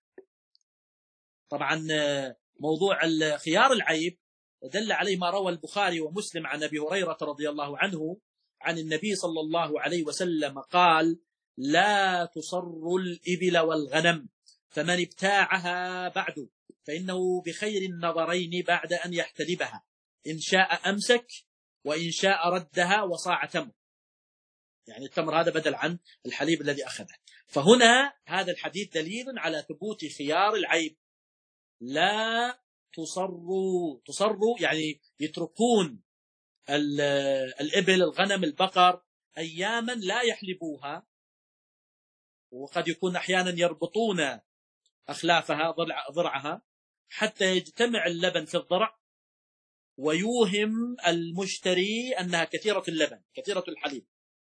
S1: طبعا موضوع خيار العيب دل عليه ما روى البخاري ومسلم عن أبي هريرة رضي الله عنه عن النبي صلى الله عليه وسلم قال: لا تصر الإبل والغنم، فمن ابتاعها بعد فإنه بخير النظرين بعد أن يحتلبها، إن شاء أمسك وإن شاء ردها وصاع تمر. يعني التمر هذا بدل عن الحليب الذي أخذه. فهنا هذا الحديث دليل على ثبوت خيار العيب. لا تصروا، تصروا يعني يتركون الإبل، الغنم، البقر أياما لا يحلبوها، وقد يكون أحيانا يربطون أخلافها ضلع ضرعها حتى يجتمع اللبن في الضرع ويوهم المشتري أنها كثيرة اللبن كثيرة الحليب.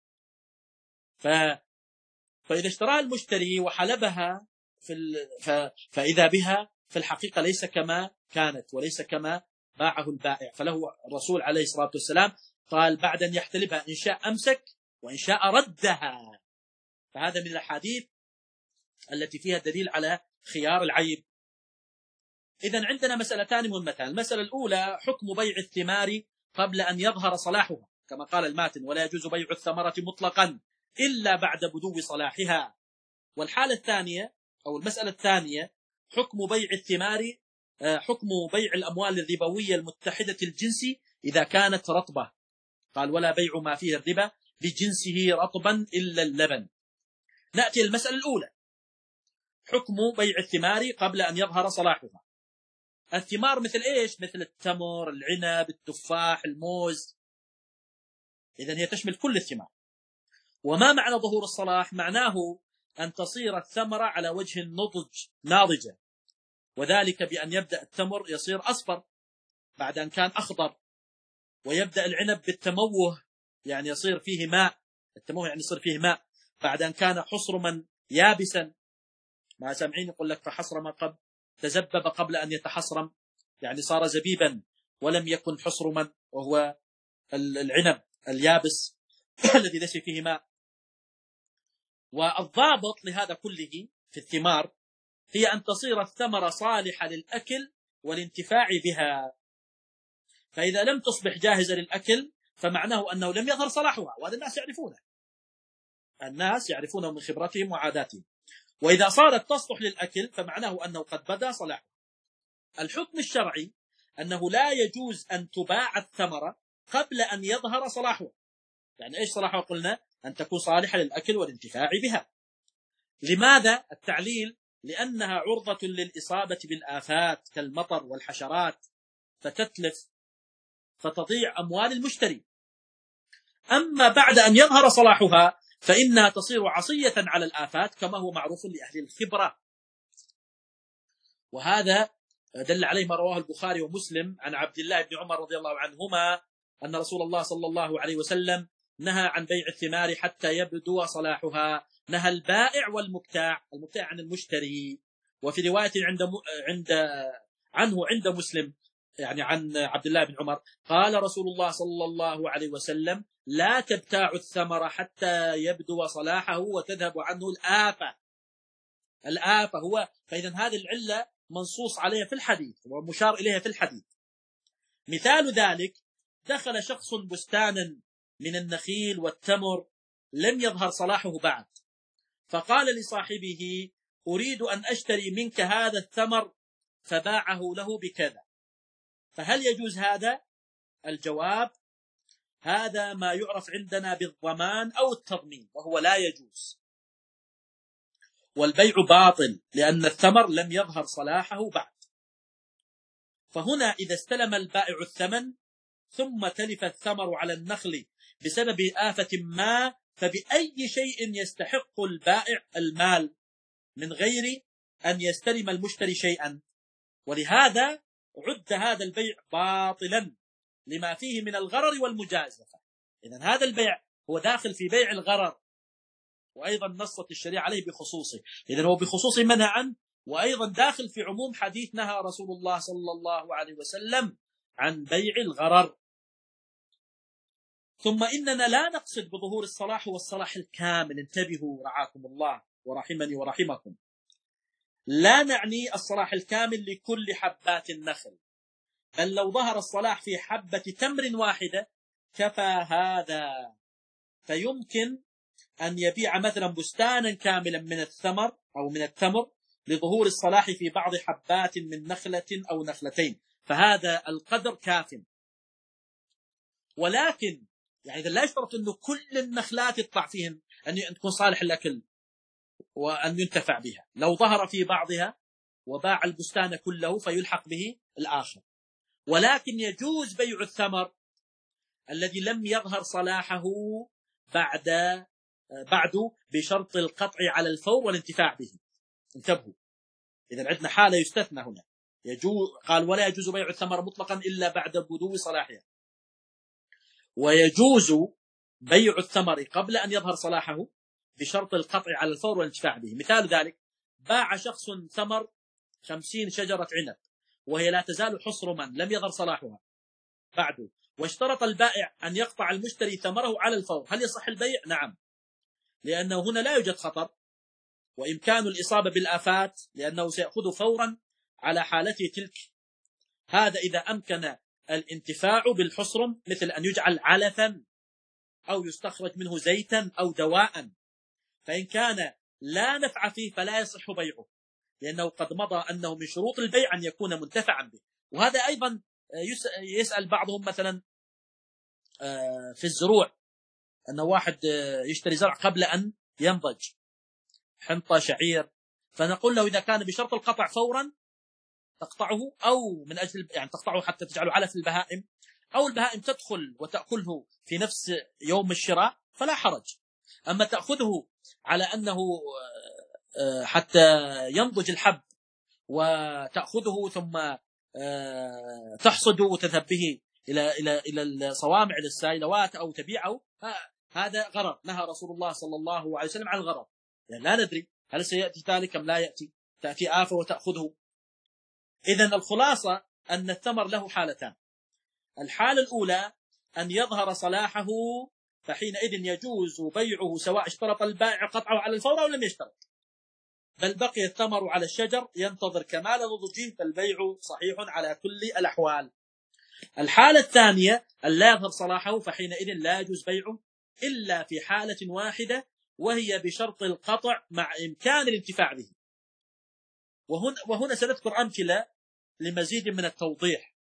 S1: ف... فإذا اشتراها المشتري وحلبها في ال... ف... فإذا بها في الحقيقة ليس كما كانت وليس كما باعه البائع. فله الرسول عليه الصلاة والسلام قال بعد أن يحتلبها إن شاء أمسك وإن شاء ردها. فهذا من الأحاديث التي فيها دليل على خيار العيب. إذن عندنا مسألتان مهمتان. المسألة الأولى حكم بيع الثمار قبل أن يظهر صلاحها، كما قال الماتن: ولا يجوز بيع الثمرة مطلقا إلا بعد بدو صلاحها. والحالة الثانية أو المسألة الثانية حكم بيع الثمار، حكم بيع الأموال الربوية المتحدة الجنس إذا كانت رطبة. قال: ولا بيع ما فيه الربا بجنسه رطبا إلا اللبن. نأتي المسألة الأولى، حكم بيع الثمار قبل أن يظهر صلاحها. الثمار مثل إيش؟ مثل التمر، العنب، التفاح، الموز. إذن هي تشمل كل الثمار. وما معنى ظهور الصلاح؟ معناه أن تصير الثمرة على وجه النضج ناضجة، وذلك بأن يبدأ التمر يصير أصفر بعد أن كان أخضر، ويبدأ العنب بالتموه، يعني يصير فيه ماء. التموه يعني يصير فيه ماء بعد أن كان حصرما يابسا. ما سامعين يقول لك فحصرم قبل تزبب قبل أن يتحصرم، يعني صار زبيبا ولم يكن حصرما، وهو العنب اليابس الذي ليس فيه ماء. والضابط لهذا كله في الثمار هي أن تصير الثمرة صالحة للأكل والانتفاع بها. فإذا لم تصبح جاهزة للأكل فمعناه أنه لم يظهر صلاحها، وهذا الناس يعرفونه، الناس يعرفونه من خبرتهم وعاداتهم. وإذا صارت تصلح للأكل فمعناه أنه قد بدأ صلاحه. الحكم الشرعي أنه لا يجوز أن تباع الثمرة قبل أن يظهر صلاحها. يعني إيش صلاحها؟ قلنا أن تكون صالحة للأكل والانتفاع بها. لماذا؟ التعليل لأنها عرضة للإصابة بالآفات كالمطر والحشرات فتتلف فتضيع أموال المشتري. أما بعد أن يظهر صلاحها فإنها تصير عصية على الآفات كما هو معروف لأهل الخبرة. وهذا دل عليه ما رواه البخاري ومسلم عن عبد الله بن عمر رضي الله عنهما أن رسول الله صلى الله عليه وسلم نهى عن بيع الثمار حتى يبدو صلاحها. نهى البائع والمبتاع، المبتاع عن المشتري. وفي رواية عند عند عنه عند مسلم يعني عن عبد الله بن عمر قال رسول الله صلى الله عليه وسلم لا تبتاع الثمر حتى يبدو صلاحه وتذهب عنه الآفة. الآفة هو، فإذا هذه العلة منصوص عليها في الحديث ومشار إليها في الحديث. مثال ذلك دخل شخص بستانا من النخيل والتمر لم يظهر صلاحه بعد، فقال لصاحبه أريد أن أشتري منك هذا الثمر، فباعه له بكذا، فهل يجوز هذا؟ الجواب هذا ما يعرف عندنا بالضمان أو التضمين، وهو لا يجوز، والبيع باطل لأن الثمر لم يظهر صلاحه بعد. فهنا إذا استلم البائع الثمن ثم تلف الثمر على النخل بسبب آفة ما، فبأي شيء يستحق البائع المال من غير أن يستلم المشتري شيئا؟ ولهذا عد هذا البيع باطلا لما فيه من الغرر والمجازفة. إذن هذا البيع هو داخل في بيع الغرر، وأيضا نصت الشريعة عليه بخصوصه. إذن هو بخصوصه منع عنه، وأيضا داخل في عموم حديث نهى رسول الله صلى الله عليه وسلم عن بيع الغرر. ثم إننا لا نقصد بظهور الصلاح والصلاح الكامل، انتبهوا رعاكم الله ورحمني ورحمكم، لا نعني الصلاح الكامل لكل حبات النخل، بل لو ظهر الصلاح في حبة تمر واحدة كفى هذا، فيمكن أن يبيع مثلا بستانا كاملا من الثمر أو من التمر لظهور الصلاح في بعض حبات من نخلة أو نخلتين، فهذا القدر كاف. ولكن يعني لا يشترط أنه كل النخلات يطلع فيهن أن تكون صالح الأكل وأن ينتفع بها. لو ظهر في بعضها وباع البستان كله فيلحق به الآخر. ولكن يجوز بيع الثمر الذي لم يظهر صلاحه بعد بعده بشرط القطع على الفور والانتفاع به. انتبهوا، إذا عندنا حالة يستثنى هنا، يجوز قال ولا يجوز بيع الثمر مطلقا إلا بعد بدو صلاحها، ويجوز بيع الثمر قبل أن يظهر صلاحه بشرط القطع على الفور والانتفاع به. مثال ذلك باع شخص ثمر خمسين شجرة عنب وهي لا تزال حصرما لم يظهر صلاحها بعده، واشترط البائع أن يقطع المشتري ثمره على الفور، هل يصح البيع؟ نعم، لأنه هنا لا يوجد خطر وإمكان الإصابة بالآفات، لأنه سيأخذ فورا على حالته تلك. هذا إذا أمكن الانتفاع بالحصرم، مثل أن يجعل علفا أو يستخرج منه زيتا أو دواء، فإن كان لا نفع فيه فلا يصح بيعه، لأنه قد مضى أنه من شروط البيع أن يكون منتفعا به. وهذا أيضا يسأل بعضهم مثلا في الزروع، أنه واحد يشتري زرع قبل أن ينضج، حنطة شعير، فنقول له إذا كان بشرط القطع فورا تقطعه، أو من أجل يعني تقطعه حتى تجعله علف البهائم، أو البهائم تدخل وتأكله في نفس يوم الشراء فلا حرج. أما تأخذه على أنه حتى ينضج الحب وتأخذه ثم تحصده وتذهب به إلى إلى إلى الصوامع للسائلوات أو تبيعه، هذا غرض. نهى رسول الله صلى الله عليه وسلم عن الغرض، يعني لا ندري هل سيأتي ذلك أم لا يأتي، تأتي آفة وتأخذه. إذن الخلاصة أن الثمر له حالتان. الحالة الأولى أن يظهر صلاحه، فحينئذ يجوز بيعه سواء اشترط البائع قطعه على الفور أو لم يشترط، بل بقي الثمر على الشجر ينتظر كمال نضجه، فالبيع صحيح على كل الأحوال. الحالة الثانية أن لا يظهر صلاحه، فحينئذ لا يجوز بيعه إلا في حالة واحدة، وهي بشرط القطع مع إمكان الانتفاع به. وهنا, وهنا سنذكر أمثلة لمزيد من التوضيح.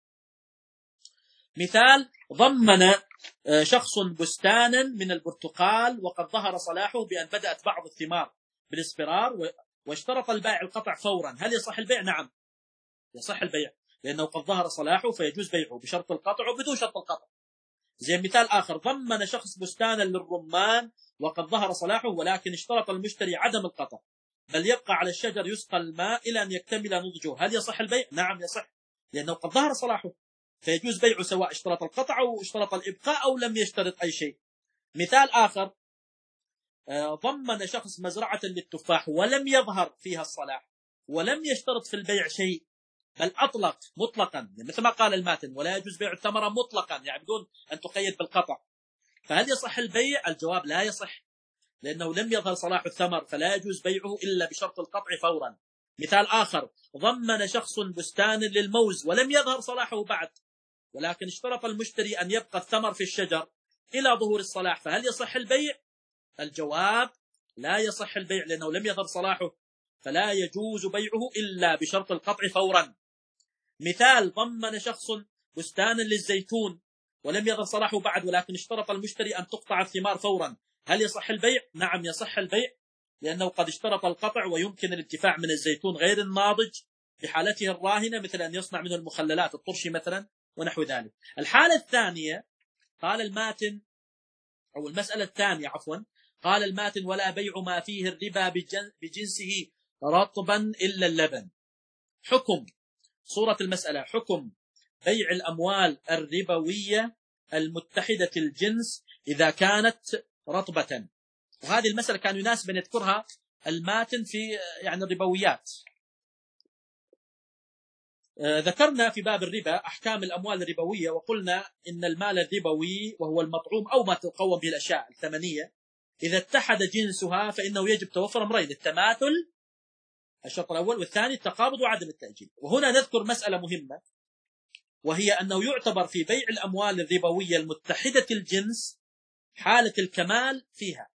S1: مثال: ضمن شخص بستانا من البرتقال وقد ظهر صلاحه بأن بدأت بعض الثمار بالاصفرار، واشترط البائع القطع فورا، هل يصح البيع؟ نعم يصح البيع، لأنه قد ظهر صلاحه فيجوز بيعه بشرط القطع وبدون شرط القطع. زي مثال آخر: ضمن شخص بستانا للرمان وقد ظهر صلاحه ولكن اشترط المشتري عدم القطع، بل يبقى على الشجر يسقى الماء إلى أن يكتمل نضجه، هل يصح البيع؟ نعم يصح، لأنه قد ظهر صلاحه فيجوز بيعه سواء اشترط القطع أو اشترط الإبقاء أو لم يشترط أي شيء. مثال آخر: ضمن شخص مزرعة للتفاح ولم يظهر فيها الصلاح ولم يشترط في البيع شيء، بل أطلق مطلقا، مثل ما قال الماتن: ولا يجوز بيع الثمرة مطلقا، يعني بدون أن تقيد بالقطع، فهل يصح البيع؟ الجواب لا يصح، لأنه لم يظهر صلاح الثمر فلا يجوز بيعه إلا بشرط القطع فورا. مثال آخر: ضمن شخص بستان للموز ولم يظهر صلاحه بعد، ولكن اشترط المشتري أن يبقى الثمر في الشجر إلى ظهور الصلاح، فهل يصح البيع؟ الجواب لا يصح البيع، لأنه لم يظهر صلاحه فلا يجوز بيعه إلا بشرط القطع فورا. مثال: ضمن شخص بستانا للزيتون ولم يظهر صلاحه بعد، ولكن اشترط المشتري أن تقطع الثمار فورا، هل يصح البيع؟ نعم يصح البيع، لأنه قد اشترط القطع ويمكن الانتفاع من الزيتون غير الناضج بحالته الراهنة، مثل أن يصنع منه المخللات الطرشي مثلا ونحو ذلك. الحالة الثانية قال الماتن، أو المسألة الثانية عفوا، قال الماتن: ولا بيع ما فيه الربا بجنسه رطبا إلا اللبن. حكم صورة المسألة: حكم بيع الأموال الربوية المتحدة الجنس إذا كانت رطبة. وهذه المسألة كان يناسب أن يذكرها الماتن في يعني الربويات. ذكرنا في باب الربا أحكام الأموال الربوية، وقلنا إن المال الربوي وهو المطعوم أو ما تقوم به الأشياء الثمنية إذا اتحد جنسها فإنه يجب توفر أمرين: التماثل الشرط الأول، والثاني التقابض وعدم التأجيل. وهنا نذكر مسألة مهمة، وهي أنه يعتبر في بيع الأموال الربوية المتحدة الجنس حالة الكمال فيها،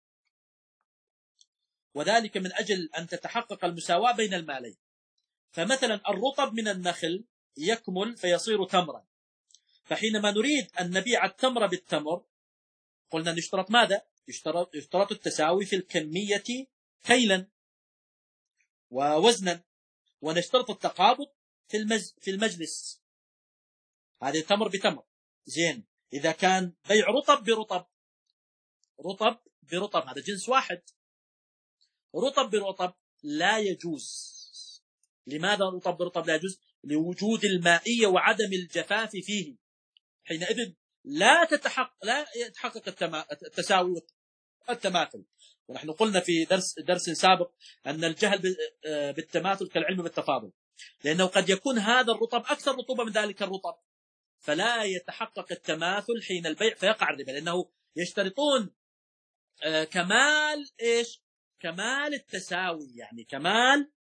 S1: وذلك من أجل أن تتحقق المساواة بين المالين. فمثلا الرطب من النخل يكمل فيصير تمرا، فحينما نريد أن نبيع التمر بالتمر قلنا نشترط ماذا؟ يشترط, يشترط التساوي في الكمية كيلا ووزنا، ونشترط التقابض في المز في المجلس. هذه تمر بتمر. زين، إذا كان بيع رطب برطب، رطب برطب هذا جنس واحد، رطب برطب لا يجوز. لماذا رطب برطب لا يجوز؟ لوجود المائية وعدم الجفاف فيه، حينئذ لا تتحقق لا يتحقق التساوي والتماثل. ونحن قلنا في درس درس سابق أن الجهل بالتماثل كالعلم بالتفاضل، لأنه قد يكون هذا الرطب أكثر رطوبة من ذلك الرطب، فلا يتحقق التماثل حين البيع فيقع الربا، لأنه يشترطون كمال إيش؟ كمال التساوي، يعني كمال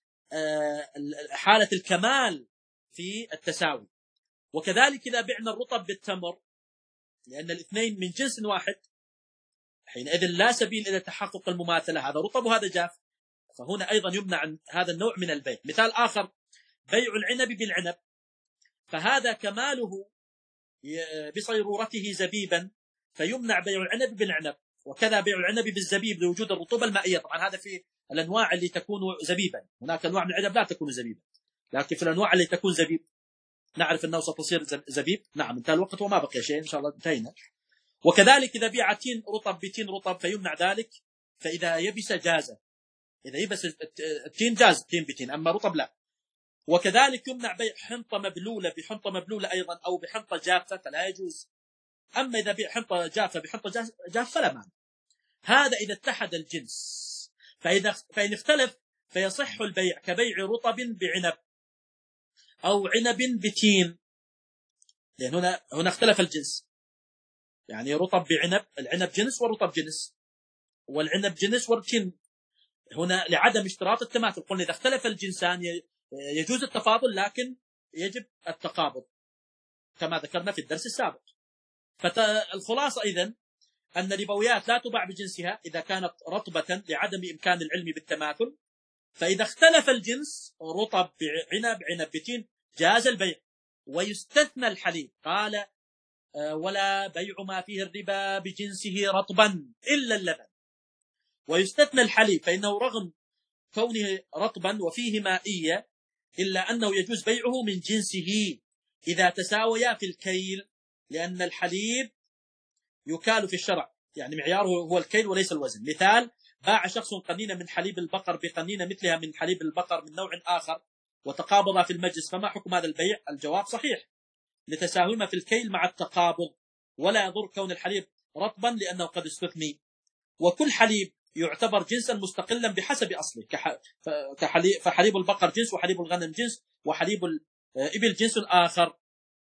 S1: حالة الكمال في التساوي. وكذلك إذا بعنا الرطب بالتمر، لأن الاثنين من جنس واحد، حينئذ لا سبيل إلى تحقق المماثلة، هذا رطب وهذا جاف، فهنا أيضا يمنع عن هذا النوع من البيع. مثال آخر: بيع العنب بالعنب، فهذا كماله بصيرورته زبيبا، فيمنع بيع العنب بالعنب. وكذا بيع العنب بالزبيب لوجود الرطوبة المائية. طبعا هذا في الأنواع اللي تكون زبيبا، هناك أنواع من العنب لا تكون زبيبا، لكن في الأنواع اللي تكون زبيب نعرف أنه ستصير زبيب. نعم، انتهى الوقت وما بقي شيء إن شاء الله انتهينا. وكذلك إذا بيع تين رطب بتين رطب فيمنع ذلك، فإذا يبس جاز، إذا هي بس التين جاز التين بتين، أما رطب لا. وكذلك يمنع بيع حنطة مبلولة بحنطة مبلولة أيضا، أو بحنطة جافة، فلا يجوز. أما إذا بيع حنطة جافة بحنطة جافة فلا مانع. هذا إذا اتحد الجنس. فإذا فإن اختلف فيصح البيع كبيع رطب بعنب أو عنب بتين، لأن هنا هنا اختلف الجنس. يعني رطب بعنب، العنب جنس والرطب جنس، والعنب جنس والتين هنا لعدم اشتراط التماثل. قلنا إذا اختلف الجنسان يجوز التفاضل، لكن يجب التقابض كما ذكرنا في الدرس السابق. فالخلاصة إذن أن الربويات لا تباع بجنسها إذا كانت رطبة لعدم إمكان العلم بالتماثل. فإذا اختلف الجنس رطب بعنب عنب بتين جاز البيع، ويستثنى الحليب. قال ولا بيع ما فيه الربا بجنسه رطبا إلا اللبن. ويستثنى الحليب فإنه رغم كونه رطبا وفيه مائية إلا أنه يجوز بيعه من جنسه إذا تساويا في الكيل، لأن الحليب يكال في الشرع، يعني معياره هو الكيل وليس الوزن. مثال: باع شخص قنينة من حليب البقر بقنينة مثلها من حليب البقر من نوع آخر وتقابضا في المجلس، فما حكم هذا البيع؟ الجواب صحيح لتساهما في الكيل مع التقابض، ولا يضر كون الحليب رطبا لأنه قد استثني. وكل حليب يعتبر جنسا مستقلا بحسب أصله، كحليب فحليب البقر جنس، وحليب الغنم جنس، وحليب الإبل جنس آخر.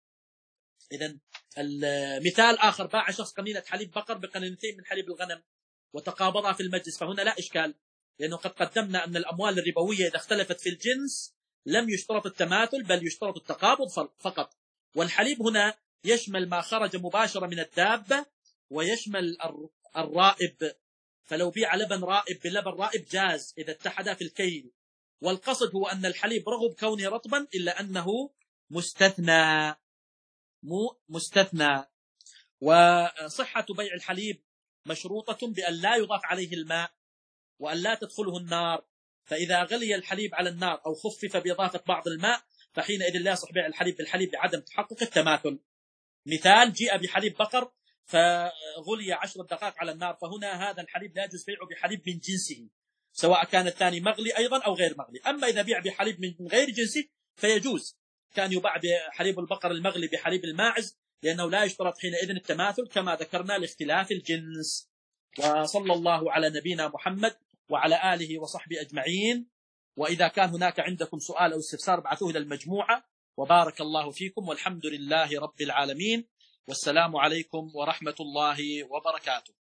S1: إذن المثال آخر: باع شخص قنينة حليب بقر بقنينتين من حليب الغنم وتقابضا في المجلس، فهنا لا إشكال، لأنه قد قدمنا أن الأموال الربوية إذا اختلفت في الجنس لم يشترط التماثل بل يشترط التقابض فقط. والحليب هنا يشمل ما خرج مباشرة من الدابة ويشمل الرائب، فلو بيع لبن رائب بلبن رائب جاز إذا اتحدا في الكيل. والقصد هو أن الحليب رغم كونه رطبا إلا أنه مستثنى مو مستثنى. وصحة بيع الحليب مشروطة بأن لا يضاف عليه الماء وأن لا تدخله النار، فإذا غلي الحليب على النار أو خفف بإضافة بعض الماء فحينئذ لا يصح بيع الحليب بالحليب لعدم تحقق التماثل. مثال: جيء بحليب بقر فغلي عشر دقائق على النار، فهنا هذا الحليب لا يجوز بيعه بحليب من جنسه سواء كان الثاني مغلي أيضا أو غير مغلي. أما إذا بيع بحليب من غير جنسه فيجوز، كان يباع بحليب البقر المغلي بحليب الماعز، لأنه لا يشترط حينئذ التماثل كما ذكرنا لاختلاف الجنس. وصلى الله على نبينا محمد وعلى آله وصحبه أجمعين. وإذا كان هناك عندكم سؤال أو استفسار ابعثوه إلى المجموعة. وبارك الله فيكم، والحمد لله رب العالمين، والسلام عليكم ورحمة الله وبركاته.